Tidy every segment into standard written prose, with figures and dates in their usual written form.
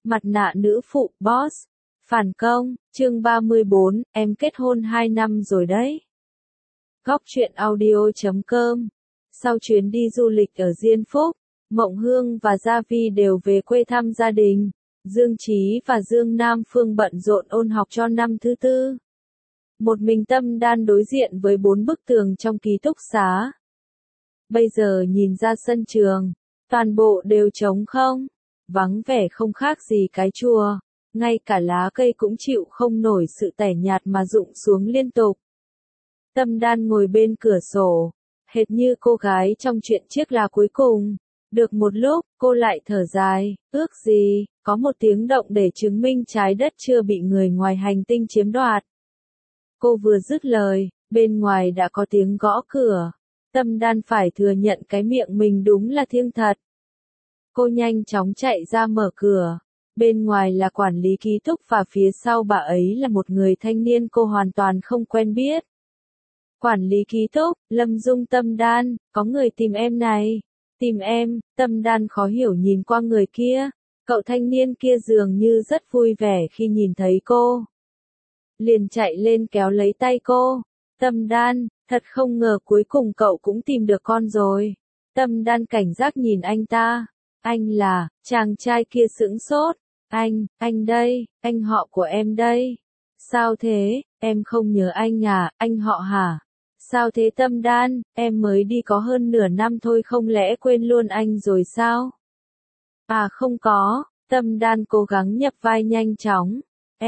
Mặt nạ nữ phụ, boss. Phản công, chương 34, em kết hôn 2 năm rồi đấy. Góc truyện audio.com. Sau chuyến đi du lịch ở Diên Phúc, Mộng Hương và Gia Vi đều về quê thăm gia đình. Dương Chí và Dương Nam Phương bận rộn ôn học cho năm thứ tư. Một mình Tâm Đan đối diện với 4 bức tường trong ký túc xá. Bây giờ nhìn ra sân trường, toàn bộ đều trống không, vắng vẻ không khác gì cái chùa, ngay cả lá cây cũng chịu không nổi sự tẻ nhạt mà rụng xuống liên tục. Tâm Đan ngồi bên cửa sổ, hệt như cô gái trong chuyện chiếc lá cuối cùng. Được một lúc, cô lại thở dài, ước gì, có một tiếng động để chứng minh trái đất chưa bị người ngoài hành tinh chiếm đoạt. Cô vừa dứt lời, bên ngoài đã có tiếng gõ cửa. Tâm Đan phải thừa nhận cái miệng mình đúng là thiêng thật. Cô nhanh chóng chạy ra mở cửa. Bên ngoài là quản lý ký túc và phía sau bà ấy là một người thanh niên cô hoàn toàn không quen biết. Quản lý ký túc, Lâm Dung. Tâm Đan, có người tìm em này. Tìm em, Tâm Đan khó hiểu nhìn qua người kia. Cậu thanh niên kia dường như rất vui vẻ khi nhìn thấy cô. Liền chạy lên kéo lấy tay cô. Tâm Đan, thật không ngờ cuối cùng cậu cũng tìm được con rồi. Tâm Đan cảnh giác nhìn anh ta. Anh là, chàng trai kia sững sốt. Anh đây, anh họ của em đây. Sao thế, em không nhớ anh à, anh họ hả? Sao thế Tâm Đan, em mới đi có hơn nửa năm thôi không lẽ quên luôn anh rồi sao? À không có, Tâm Đan cố gắng nhập vai nhanh chóng.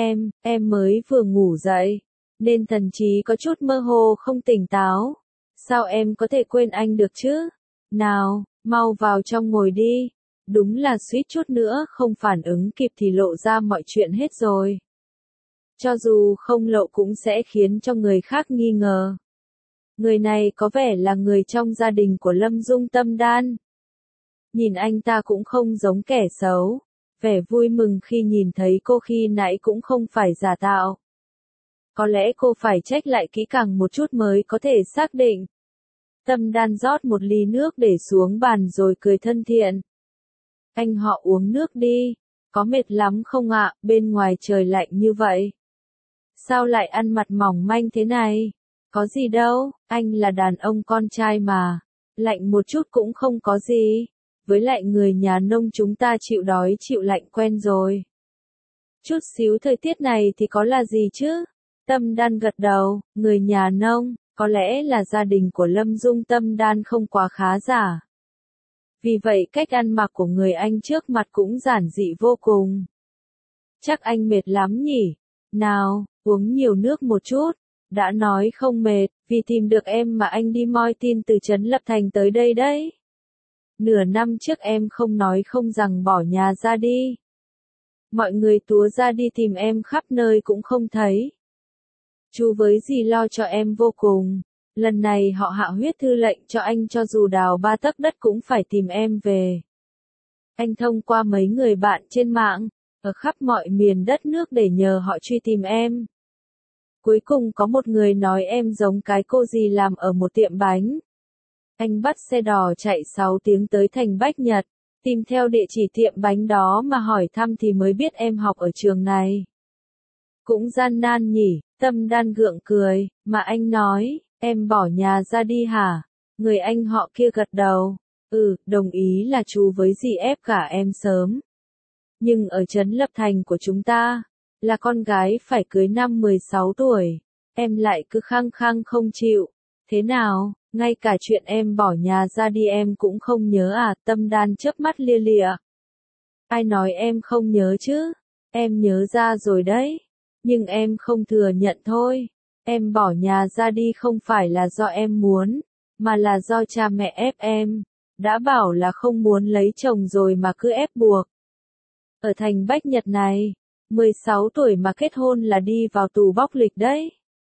Em mới vừa ngủ dậy, nên thần trí có chút mơ hồ không tỉnh táo. Sao em có thể quên anh được chứ? Nào, mau vào trong ngồi đi. Đúng là suýt chút nữa không phản ứng kịp thì lộ ra mọi chuyện hết rồi. Cho dù không lộ cũng sẽ khiến cho người khác nghi ngờ. Người này có vẻ là người trong gia đình của Lâm Dung. Tâm Đan. Nhìn anh ta cũng không giống kẻ xấu. Vẻ vui mừng khi nhìn thấy cô khi nãy cũng không phải giả tạo. Có lẽ cô phải check lại kỹ càng một chút mới có thể xác định. Tâm Đan rót một ly nước để xuống bàn rồi cười thân thiện. Anh họ uống nước đi. Có mệt lắm không ạ, bên ngoài trời lạnh như vậy. Sao lại ăn mặc mỏng manh thế này? Có gì đâu, anh là đàn ông con trai mà. Lạnh một chút cũng không có gì. Với lại người nhà nông chúng ta chịu đói chịu lạnh quen rồi. Chút xíu thời tiết này thì có là gì chứ? Tâm Đan gật đầu, người nhà nông, có lẽ là gia đình của Lâm Dung. Tâm Đan không quá khá giả. Vì vậy cách ăn mặc của người anh trước mặt cũng giản dị vô cùng. Chắc anh mệt lắm nhỉ? Nào, uống nhiều nước một chút. Đã nói không mệt, vì tìm được em mà anh đi moi tin từ Trấn Lập Thành tới đây đấy. Nửa năm trước em không nói không rằng bỏ nhà ra đi. Mọi người túa ra đi tìm em khắp nơi cũng không thấy. Chú với dì lo cho em vô cùng. Lần này họ hạ huyết thư lệnh cho anh cho dù đào 3 tấc đất cũng phải tìm em về. Anh thông qua mấy người bạn trên mạng, ở khắp mọi miền đất nước để nhờ họ truy tìm em. Cuối cùng có một người nói em giống cái cô dì làm ở một tiệm bánh. Anh bắt xe đò chạy 6 tiếng tới thành Bách Nhật, tìm theo địa chỉ tiệm bánh đó mà hỏi thăm thì mới biết em học ở trường này. Cũng gian nan nhỉ, Tâm Đan gượng cười, mà anh nói, em bỏ nhà ra đi hả? Người anh họ kia gật đầu, đồng ý là chú với dì ép cả em sớm. Nhưng ở Trấn Lập Thành của chúng ta, là con gái phải cưới năm 16 tuổi, em lại cứ khăng khăng không chịu. Thế nào, ngay cả chuyện em bỏ nhà ra đi em cũng không nhớ à? Tâm Đan chớp mắt lia lịa. Ai nói em không nhớ chứ? Em nhớ ra rồi đấy. Nhưng em không thừa nhận thôi. Em bỏ nhà ra đi không phải là do em muốn, mà là do cha mẹ ép em. Đã bảo là không muốn lấy chồng rồi mà cứ ép buộc. Ở thành Bách Nhật này, 16 tuổi mà kết hôn là đi vào tù bóc lịch đấy.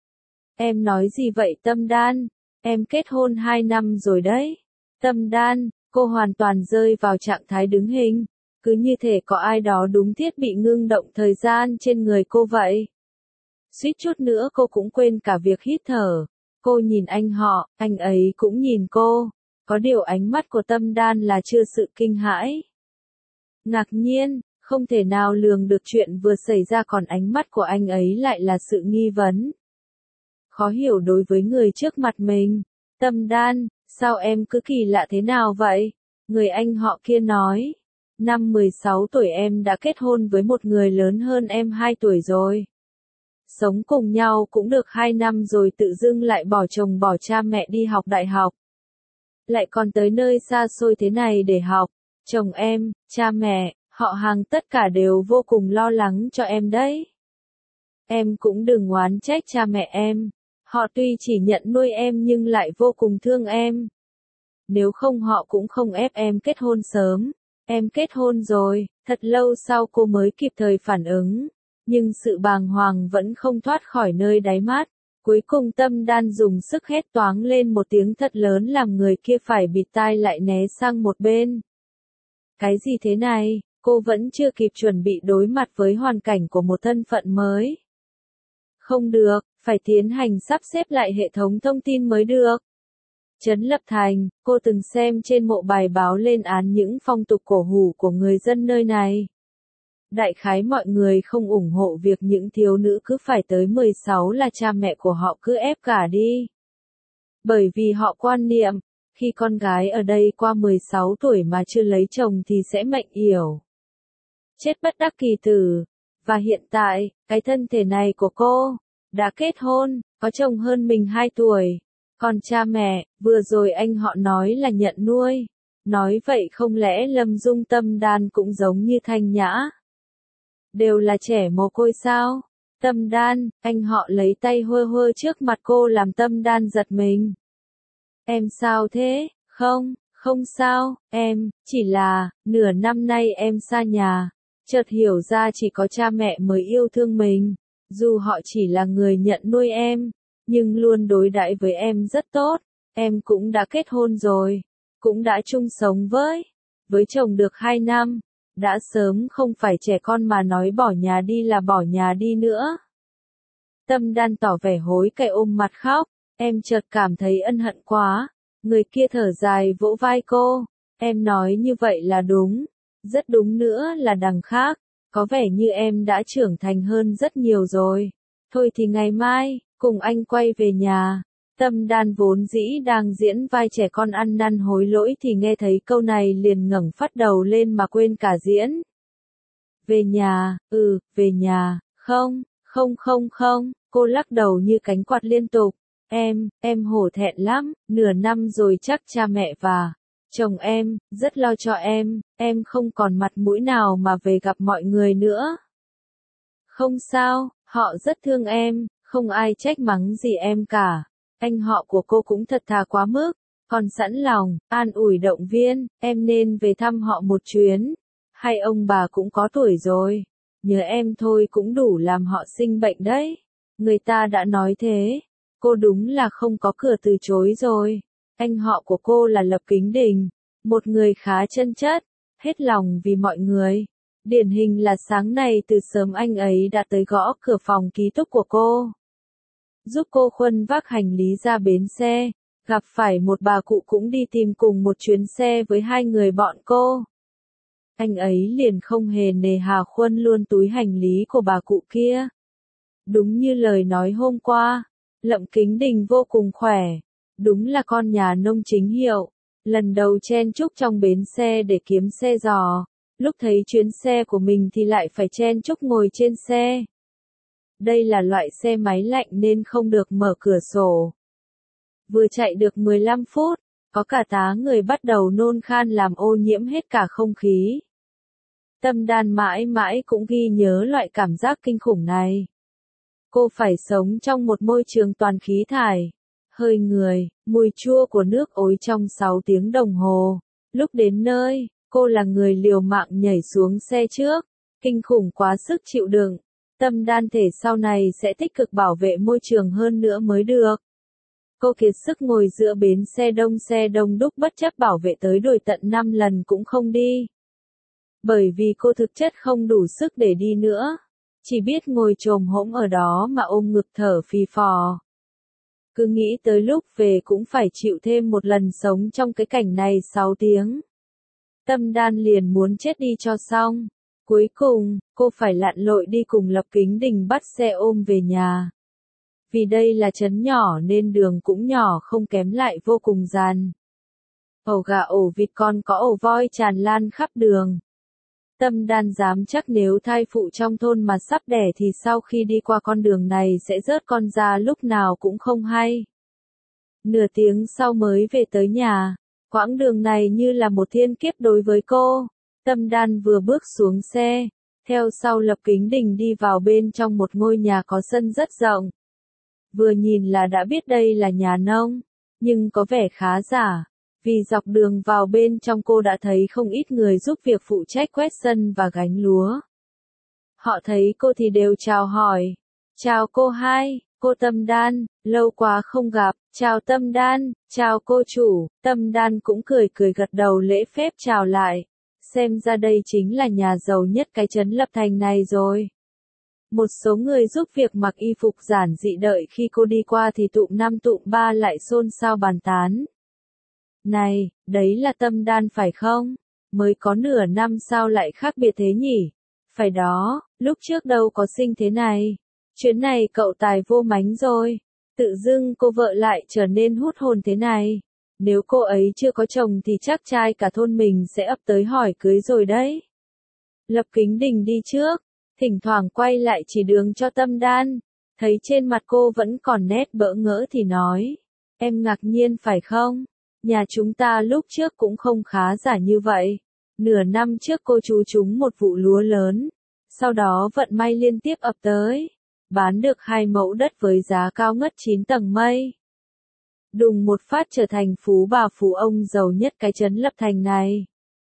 Em nói gì vậy Tâm Đan? Em kết hôn 2 năm rồi đấy. Tâm Đan, cô hoàn toàn rơi vào trạng thái đứng hình. Cứ như thể có ai đó đúng thiết bị ngưng động thời gian trên người cô vậy. Suýt chút nữa cô cũng quên cả việc hít thở. Cô nhìn anh họ, anh ấy cũng nhìn cô. Có điều ánh mắt của Tâm Đan là chưa sự kinh hãi. Ngạc nhiên, Không thể nào lường được chuyện vừa xảy ra, còn ánh mắt của anh ấy lại là sự nghi vấn. Khó hiểu đối với người trước mặt mình. Tâm Đan, sao em cứ kỳ lạ thế nào vậy? Người anh họ kia nói. Năm 16 tuổi em đã kết hôn với một người lớn hơn em 2 tuổi rồi. Sống cùng nhau cũng được 2 năm rồi tự dưng lại bỏ chồng bỏ cha mẹ đi học đại học. Lại còn tới nơi xa xôi thế này để học. Chồng em, cha mẹ, họ hàng tất cả đều vô cùng lo lắng cho em đấy. Em cũng đừng oán trách cha mẹ em. Họ tuy chỉ nhận nuôi em nhưng lại vô cùng thương em. Nếu không họ cũng không ép em kết hôn sớm. Em kết hôn rồi, thật lâu sau cô mới kịp thời phản ứng. Nhưng sự bàng hoàng vẫn không thoát khỏi nơi đáy mắt. Cuối cùng Tâm Đan dùng sức hét toáng lên một tiếng thật lớn làm người kia phải bịt tai lại né sang một bên. Cái gì thế này, cô vẫn chưa kịp chuẩn bị đối mặt với hoàn cảnh của một thân phận mới. Không được, phải tiến hành sắp xếp lại hệ thống thông tin mới được. Trấn Lập Thành, cô từng xem trên mộ bài báo lên án những phong tục cổ hủ của người dân nơi này. Đại khái mọi người không ủng hộ việc những thiếu nữ cứ phải tới 16 là cha mẹ của họ cứ ép cả đi. Bởi vì họ quan niệm, khi con gái ở đây qua 16 tuổi mà chưa lấy chồng thì sẽ mệnh yểu. Chết bất đắc kỳ tử. Và hiện tại, cái thân thể này của cô, đã kết hôn, có chồng hơn mình 2 tuổi. Còn cha mẹ, vừa rồi anh họ nói là nhận nuôi. Nói vậy không lẽ Lâm Dung Tâm Đan cũng giống như Thanh Nhã? Đều là trẻ mồ côi sao? Tâm Đan, anh họ lấy tay hơ hơ trước mặt cô làm Tâm Đan giật mình. Em sao thế? Không, không sao, em, chỉ là, nửa năm nay em xa nhà. Chợt hiểu ra chỉ có cha mẹ mới yêu thương mình. Dù họ chỉ là người nhận nuôi em, nhưng luôn đối đãi với em rất tốt. Em cũng đã kết hôn rồi, cũng đã chung sống với chồng được 2 năm. Đã sớm không phải trẻ con mà nói bỏ nhà đi là bỏ nhà đi nữa. Tâm Đan tỏ vẻ hối cải ôm mặt khóc. Em chợt cảm thấy ân hận quá. Người kia thở dài vỗ vai cô. Em nói như vậy là đúng. Rất đúng nữa là đằng khác. Có vẻ như em đã trưởng thành hơn rất nhiều rồi. Thôi thì ngày mai, cùng anh quay về nhà. Tâm Đan vốn dĩ đang diễn vai trẻ con ăn năn hối lỗi thì nghe thấy câu này liền ngẩng phát đầu lên mà quên cả diễn. Về nhà, về nhà, không, cô lắc đầu như cánh quạt liên tục. Em hổ thẹn lắm, nửa năm rồi chắc cha mẹ và chồng em, rất lo cho em không còn mặt mũi nào mà về gặp mọi người nữa. Không sao, họ rất thương em, không ai trách mắng gì em cả. Anh họ của cô cũng thật thà quá mức, còn sẵn lòng, an ủi động viên, em nên về thăm họ một chuyến. Hay ông bà cũng có tuổi rồi, nhớ em thôi cũng đủ làm họ sinh bệnh đấy. Người ta đã nói thế, cô đúng là không có cửa từ chối rồi. Anh họ của cô là Lập Kính Đình, một người khá chân chất, hết lòng vì mọi người. Điển hình là sáng nay từ sớm anh ấy đã tới gõ cửa phòng ký túc của cô. Giúp cô khuân vác hành lý ra bến xe, gặp phải một bà cụ cũng đi tìm cùng một chuyến xe với 2 người bọn cô. Anh ấy liền không hề nề hà khuân luôn túi hành lý của bà cụ kia. Đúng như lời nói hôm qua, Lậm Kính Đình vô cùng khỏe, đúng là con nhà nông chính hiệu. Lần đầu chen chúc trong bến xe để kiếm xe giò, lúc thấy chuyến xe của mình thì lại phải chen chúc ngồi trên xe. Đây là loại xe máy lạnh nên không được mở cửa sổ. Vừa chạy được 15 phút, có cả tá người bắt đầu nôn khan làm ô nhiễm hết cả không khí. Tâm Đan mãi mãi cũng ghi nhớ loại cảm giác kinh khủng này. Cô phải sống trong một môi trường toàn khí thải, hơi người, mùi chua của nước ối trong 6 tiếng đồng hồ. Lúc đến nơi, cô là người liều mạng nhảy xuống xe trước. Kinh khủng quá sức chịu đựng. Tâm Đan thể sau này sẽ tích cực bảo vệ môi trường hơn nữa mới được. Cô kiệt sức ngồi giữa bến xe đông đúc bất chấp bảo vệ tới đổi tận 5 lần cũng không đi. Bởi vì cô thực chất không đủ sức để đi nữa. Chỉ biết ngồi chồm hỗn ở đó mà ôm ngực thở phì phò. Cứ nghĩ tới lúc về cũng phải chịu thêm một lần sống trong cái cảnh này 6 tiếng. Tâm Đan liền muốn chết đi cho xong. Cuối cùng, cô phải lặn lội đi cùng Lập Kính Đình bắt xe ôm về nhà. Vì đây là trấn nhỏ nên đường cũng nhỏ không kém lại vô cùng dàn. Ổ gà ổ vịt còn có ổ voi tràn lan khắp đường. Tâm Đan dám chắc nếu thai phụ trong thôn mà sắp đẻ thì sau khi đi qua con đường này sẽ rớt con ra lúc nào cũng không hay. Nửa tiếng sau mới về tới nhà, quãng đường này như là một thiên kiếp đối với cô. Tâm Đan vừa bước xuống xe, theo sau Lập Kính Đình đi vào bên trong một ngôi nhà có sân rất rộng. Vừa nhìn là đã biết đây là nhà nông, nhưng có vẻ khá giả, vì dọc đường vào bên trong cô đã thấy không ít người giúp việc phụ trách quét sân và gánh lúa. Họ thấy cô thì đều chào hỏi. Chào cô hai, cô Tâm Đan, lâu quá không gặp, chào Tâm Đan, chào cô chủ, Tâm Đan cũng cười cười gật đầu lễ phép chào lại. Xem ra đây chính là nhà giàu nhất cái trấn Lập Thành này rồi. Một số người giúp việc mặc y phục giản dị đợi khi cô đi qua thì tụm năm tụm ba lại xôn xao bàn tán. Này, đấy là Tâm Đan phải không? Mới có nửa năm sao lại khác biệt thế nhỉ? Phải đó, lúc trước đâu có xinh thế này. Chuyến này cậu tài vô mánh rồi. Tự dưng cô vợ lại trở nên hút hồn thế này. Nếu cô ấy chưa có chồng thì chắc trai cả thôn mình sẽ ập tới hỏi cưới rồi đấy. Lập Kính Đình đi trước, thỉnh thoảng quay lại chỉ đường cho Tâm Đan. Thấy trên mặt cô vẫn còn nét bỡ ngỡ thì nói. Em ngạc nhiên phải không? Nhà chúng ta lúc trước cũng không khá giả như vậy. Nửa năm trước cô chú trúng một vụ lúa lớn. Sau đó vận may liên tiếp ập tới. Bán được 2 mẫu đất với giá cao ngất 9 tầng mây. Đùng một phát trở thành phú bà phú ông giàu nhất cái trấn Lập Thành này.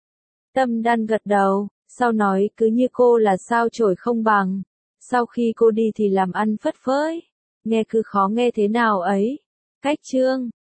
Tâm Đan gật đầu, sau nói cứ như cô là sao chổi không bằng. Sau khi cô đi thì làm ăn phất phới. Nghe cứ khó nghe thế nào ấy. Cách chương.